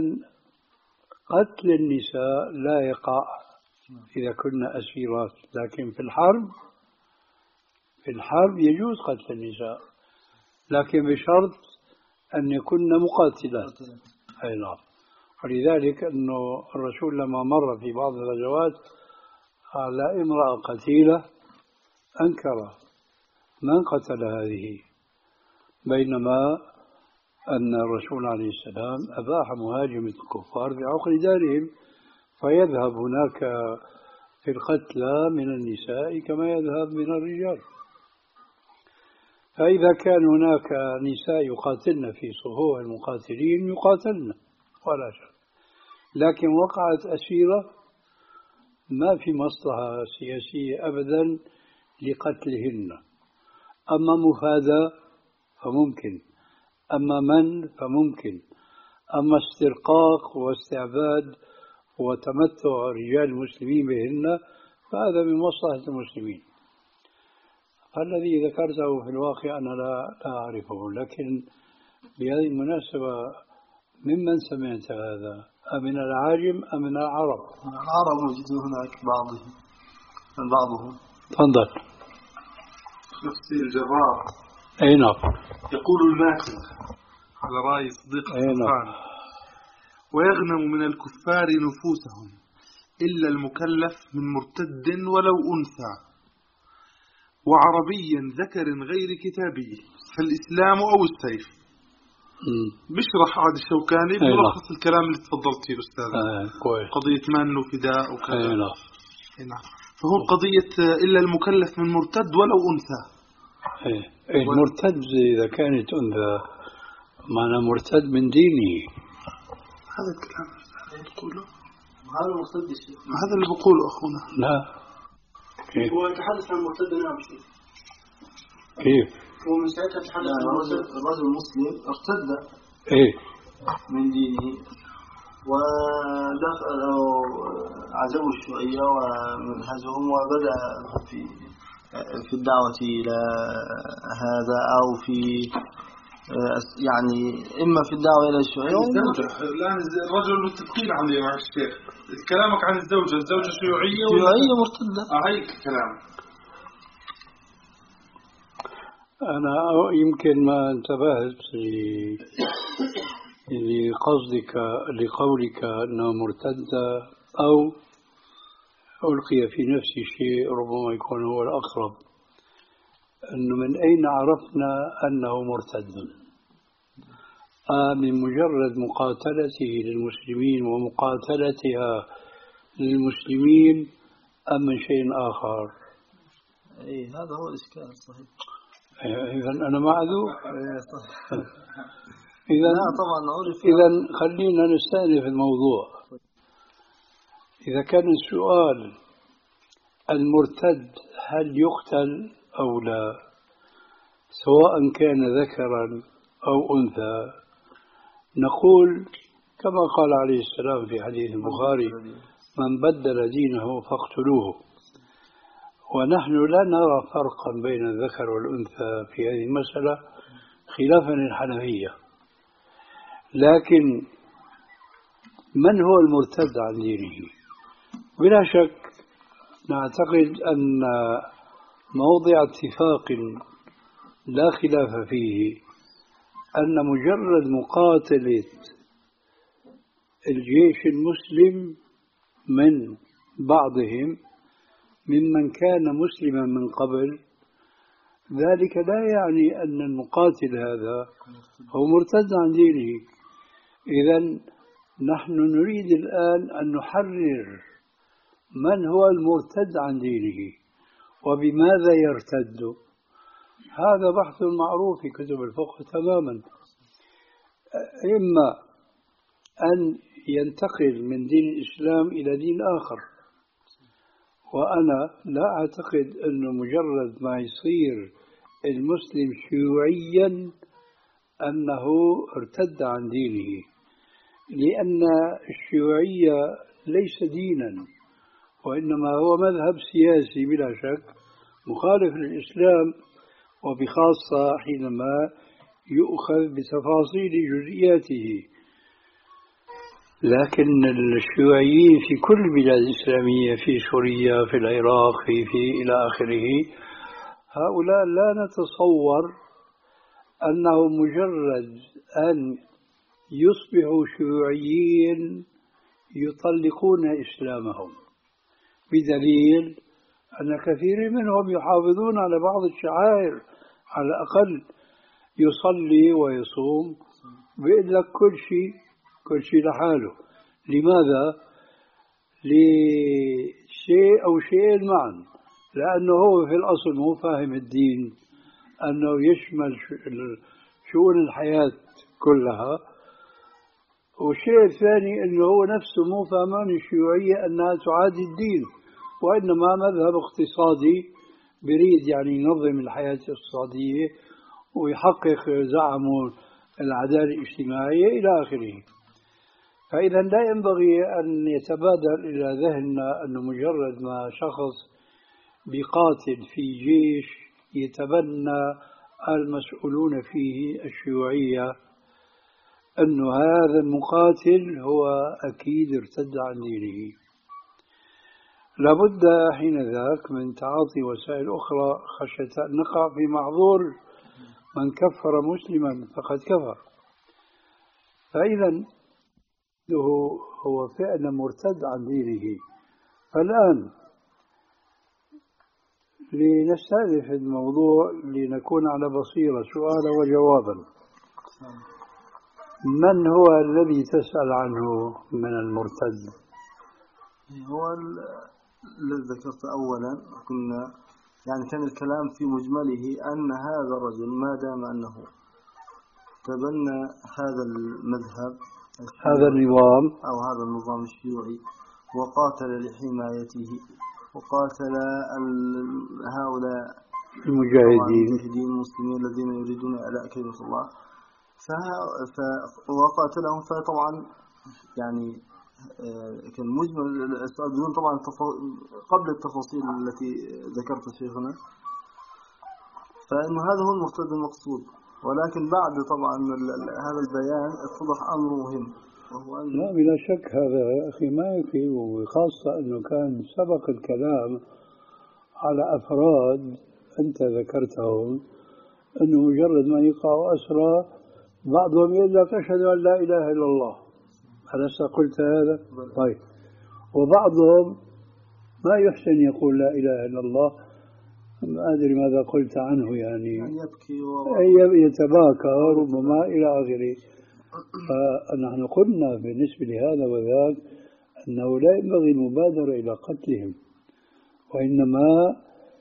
قتل النساء لا يقع إذا كنا أسيرات، لكن في الحرب في الحرب يجوز قتل النساء، لكن بشرط أن يكن مقاتلات. أي نعم. ولذلك أنه الرسول لما مر في بعض الغزوات على امرأة قتيلة أنكر من قتل هذه، بينما أن الرسول عليه السلام أباح مهاجمة الكفار بعقر دارهم، فيذهب هناك في القتلى من النساء كما يذهب من الرجال. فإذا كان هناك نساء يقاتلن في صفوف المقاتلين يقاتلن ولا شك، لكن وقعت أسيرة ما في مصلحة سياسية أبدا لقتلهن. أما مفاداة فممكن، أما من فممكن، أما استرقاق واستعباد وتمتع رجال المسلمين بهن فهذا من مصلحة المسلمين. الذي ذكرته في الواقع أنا لا, لا أعرفه، لكن بهذه المناسبة ممن سمعت هذا؟ أمن العاجم أم من العرب؟ العرب موجودون هناك بعضهم من بعضهم. تفضل. نفسي الجرار. أي نعم. يقول الماكل على رأي صديق السلطان: ويغنم من الكفار نفوسهم إلا المكلف من مرتد ولو أنثى وعربيا ذكر غير كتابي فالإسلام أو السيف. بشرح عاد الشوكاني بلخص الكلام اللي تفضلت فيه أستاذ. آه قضية من وفداء وكذا. أي نعم. فهو قضية إلا المكلف من مرتد ولو أنثى. إيه. المرتد إذا كانت أنثى معنى مرتد من دينه. هذا الكلام اللي تقوله. هذا المرتد الشيخ. هذا اللي بقوله أخونا. لا. كيف؟ هو يتحدث عن المرتد نفسه. كيف؟ هو من ساعتها يتحدث عن المرتد. الرجل المسلم ارتد. إيه. من دينه ودخل عزوا الشيوعية ومنهجهم وبدأ في في الدعوة إلى هذا أو في يعني إما في الدعوة إلى الشيوعية. الآن الرجل متفقين عليه مع الشيخ. كلامك عن الزوجة الزوجة شيوعية شيوعية مرتدة. هيك كلام. أنا يمكن ما انتبهت لقصدك لقولك أنه مرتدة أو ألقي في نفسي شيء ربما يكون هو الأقرب، أنه من أين عرفنا أنه مرتد؟ آه من مجرد مقاتلته للمسلمين ومقاتلتها للمسلمين أم من شيء آخر؟ أي هذا هو الإشكال الصحيح. إذن أنا معذور. إذن إذن خلينا نستأنف الموضوع. إذا كان السؤال المرتد هل يقتل أو لا، سواء كان ذكرا أو أنثى، نقول كما قال عليه السلام في حديث البخاري: من بدل دينه فاقتلوه. ونحن لا نرى فرقا بين الذكر والأنثى في هذه المسألة خلافا للحنفية، لكن من هو المرتد عن دينه؟ بلا شك نعتقد أن موضع اتفاق لا خلاف فيه أن مجرد مقاتلة الجيش المسلم من بعضهم ممن كان مسلما من قبل ذلك لا يعني أن المقاتل هذا هو مرتد عن دينه. إذن نحن نريد الآن أن نحرر من هو المرتد عن دينه وبماذا يرتد. هذا بحث معروف في كتب الفقه تماما. إما أن ينتقل من دين الإسلام إلى دين آخر، وأنا لا أعتقد أنه مجرد ما يصير المسلم شيوعيا أنه ارتد عن دينه، لأن الشيوعية ليس دينا وإنما هو مذهب سياسي بلا شك مخالف للإسلام، وبخاصة حينما يؤخذ بتفاصيل جزئياته. لكن الشيوعيين في كل البلاد الإسلامية، في سوريا، في العراق، في, في إلى آخره، هؤلاء لا نتصور أنه مجرد أن يصبحوا شيوعيين يطلقون إسلامهم، بدليل أن كثير منهم يحافظون على بعض الشعائر، على الأقل يصلي ويصوم، بيقول لك كل شيء كل شيء لحاله. لماذا؟ لشيء أو شيئين معا، لأنه هو في الأصل مو فاهم الدين أنه يشمل شؤون الحياة كلها، والشيء الثاني أنه هو نفسه مو فاهمان الشيوعية أنها تعادي الدين، وإنما مذهب اقتصادي بريد يعني ينظم الحياة الاقتصادية ويحقق زعمه العدالة الاجتماعية إلى آخره. فإذا لا ينبغي أن يتبادر إلى ذهننا أنه مجرد ما شخص بقاتل في جيش يتبنى المسؤولون فيه الشيوعية أنه هذا المقاتل هو أكيد ارتد عن دينه. لابد حين ذاك من تعاطي وسائل أخرى خشية أن نقع في معذور من كفر مسلما فقد كفر. فإذا هو فعلا مرتد عن دينه. فالآن لنستهدف الموضوع لنكون على بصيرة سؤالا وجوابا. من هو الذي تسأل عنه من المرتد؟ هو الذي ذكرت أولا، كنا يعني كان الكلام في مجمله أن هذا الرجل ما دام أنه تبنى هذا المذهب هذا النظام أو هذا النظام الشيوعي وقاتل لحمايته وقاتل هؤلاء المجاهدين المسلمين الذين يريدون إعلاء كلمة الله وقاتلهم، فطبعا يعني كان مجمل السؤال بدون طبعا قبل التفاصيل التي ذكرت شيخنا، فإنه هذا هو المقصود المقصود، ولكن بعد طبعا هذا البيان اتضح أمر مهم وهو أن لا بلا شك هذا يا أخي ما يكفي، وخاصة أنه كان سبق الكلام على أفراد أنت ذكرتهم أنه مجرد ما يقعوا أسرى بعضهم يقول لك أشهد أن لا إله إلا الله، ألست قلت هذا؟ طيب. وبعضهم ما يحسن يقول لا إله إلا الله، ما أدري ماذا قلت عنه، يعني يبكي يتباكى ربما إلى آخره. فنحن قلنا بالنسبة لهذا وذاك أنه لا ينبغي المبادرة إلى قتلهم، وإنما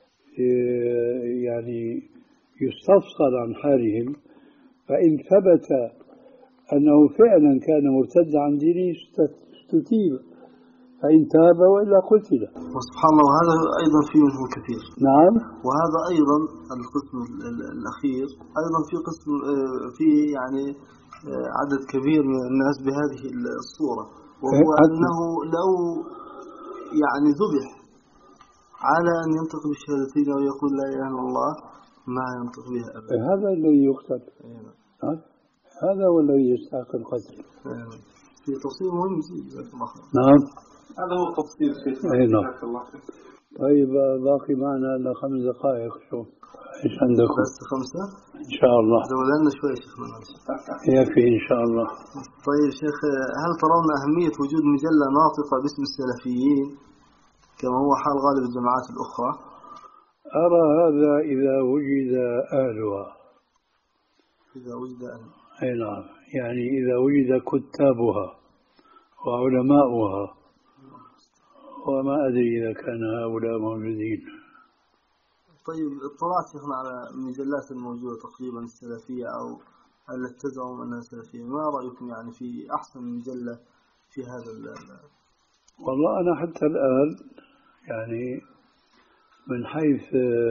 يعني يستفصل عن حالهم، فإن ثبت أنه فعلا كان مرتد عن دينه استتيب، فإن تاب وإلا قتل. وسبحان الله، وهذا أيضا فيه منه كثير. نعم. وهذا أيضا القسم الأخير، أيضا في قسم في يعني عدد كبير من الناس بهذه الصورة، وهو أنه لو يعني ذبح على أن ينطق بالشهادتين ويقول لا إله إلا الله ما ينطق بها أبدا. هذا الذي يقتل. هذا هو الذي يستحق القتل. في تفصيل مهم جدا. نعم. هذا هو تفصيل شيخ. أي نعم. طيب باقي معنا إلا خمس دقائق. شو إيش عندكم؟ بس خمسة إن شاء الله. زودنا شوي شيخنا. يكفي إن شاء الله. طيب شيخ، هل ترون أهمية وجود مجلة ناطقة باسم السلفيين كما هو حال غالب الجماعات الأخرى؟ أرى هذا إذا وجد أهلها. إذا وجد أهلها. أي نعم، يعني إذا وجد كتابها وعلماؤها، وما أدري إذا كان هؤلاء موجودين. طيب اطلعت شيخنا على المجلات الموجودة تقريبا السلفية أو التي تزعم أنها سلفية، ما رأيكم يعني في أحسن مجلة في هذا ال والله أنا حتى الآن يعني من حيث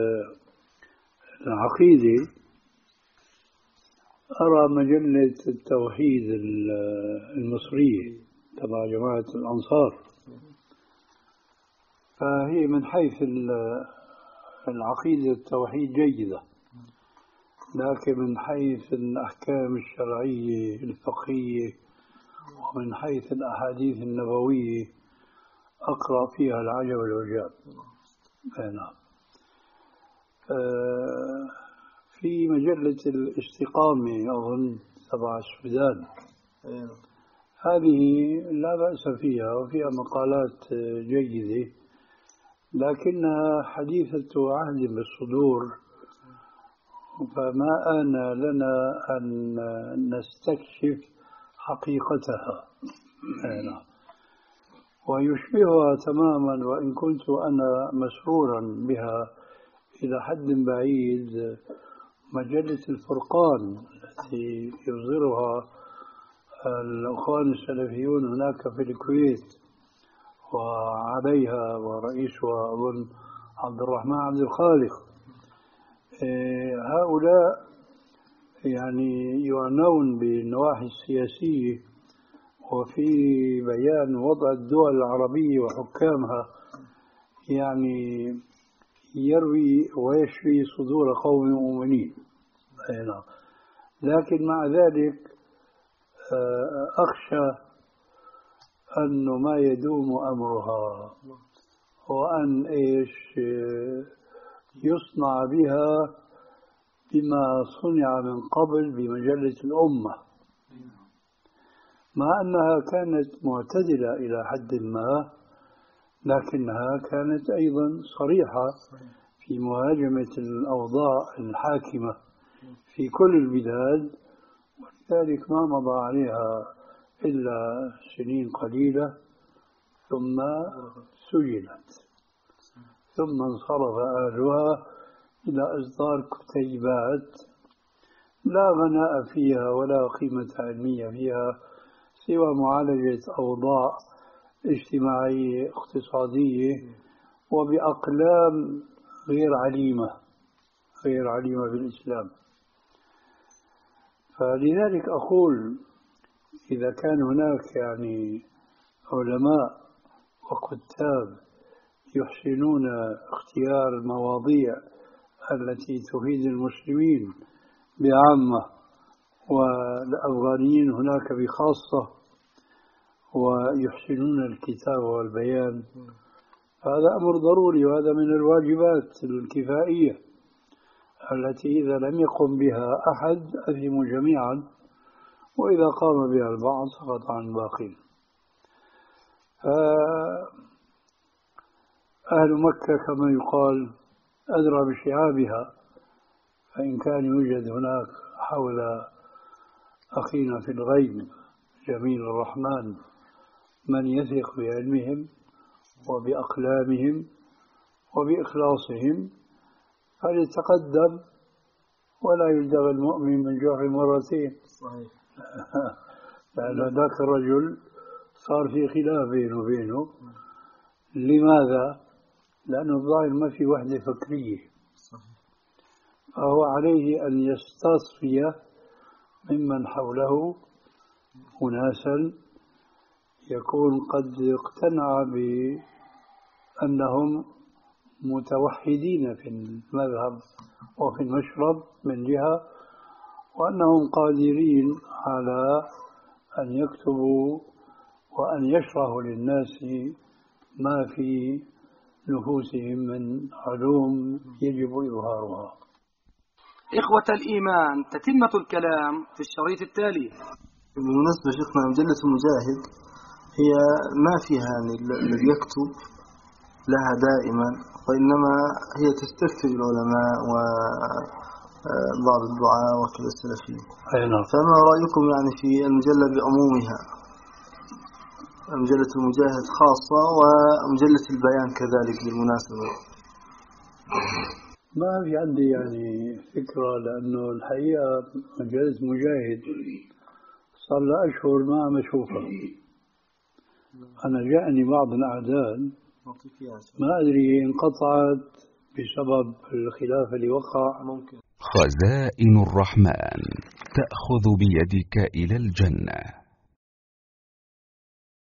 العقيدة أرى مجلة التوحيد المصرية تبع جماعة الأنصار، فهي من حيث العقيدة التوحيد جيدة، لكن من حيث الأحكام الشرعية الفقهية ومن حيث الأحاديث النبوية أقرأ فيها العجب والعجاب. نعم. في مجلة الاستقامة أظن تبع السودان، هذه لا بأس فيها وفيها مقالات جيدة، لكنها حديثة عهد بالصدور، فما آن لنا أن نستكشف حقيقتها. ويشبهها تماما، وإن كنت أنا مسرورا بها إلى حد بعيد، مجلة الفرقان التي يصدرها الأخوان السلفيون هناك في الكويت، وعليها ورئيسها أظن عبد الرحمن عبد الخالق. هؤلاء يعني يعنون بالنواحي السياسية وفي بيان وضع الدول العربية وحكامها، يعني يروي ويشفي صدور قوم مؤمنين. لكن مع ذلك أخشى أنه ما يدوم أمرها، وأن إيش يصنع بها بما صنع من قبل بمجلة الأمة، مع أنها كانت معتدلة إلى حد ما، لكنها كانت أيضا صريحة في مهاجمة الأوضاع الحاكمة في كل البلاد، ولذلك ما مضى عليها إلا سنين قليلة ثم سجنت، ثم انصرف أهلها إلى إصدار كتيبات لا غناء فيها ولا قيمة علمية فيها سوى معالجة أوضاع اجتماعية اقتصادية وبأقلام غير عليمة غير عليمة بالإسلام. فلذلك أقول إذا كان هناك يعني علماء وكتاب يحسنون اختيار المواضيع التي تفيد المسلمين بعامة والأفغانيين هناك بخاصة، ويحسنون الكتاب والبيان، هذا أمر ضروري، وهذا من الواجبات الكفائية التي إذا لم يقم بها أحد أثموا جميعا، وإذا قام بها البعض سقط عن الباقين. أهل مكة كما يقال أدرى بشعابها، فإن كان يوجد هناك حول أخينا في الغيب جميل الرحمن من يثق بعلمهم وبأقلامهم وبإخلاصهم فليتقدم، ولا يلدغ المؤمن من جحر مرتين. صحيح. لأن ذاك الرجل صار في خلاف بينه وبينه. لماذا؟ لأنه الظاهر ما في وحدة فكرية. صحيح. فهو عليه أن يستصفي ممن حوله أناسا يكون قد اقتنع بأنهم متوحدين في المذهب وفي المشرب من جهة، وأنهم قادرين على أن يكتبوا وأن يشرحوا للناس ما في نفوسهم من علوم يجب إظهارها. إخوة الإيمان، تتمة الكلام في الشريط التالي. بالمناسبة شيخنا مجلة المجاهد هي ما فيها يعني الذي يكتب لها دائما، وإنما هي تستفيد العلماء وبعض الدعاء وكذا السلفيين. فما رأيكم يعني في المجلة بعمومها، مجلة المجاهد خاصة ومجلة البيان كذلك بالمناسبة؟ ما في عندي يعني فكرة، لأنه الحقيقة مجلة مجاهد صار لها أشهر ما مشوفة. أنا جاءني بعض الأعداد ما أدري انقطعت بسبب الخلاف اللي وقع. ممكن. خزائن الرحمن تأخذ بيدك إلى الجنة.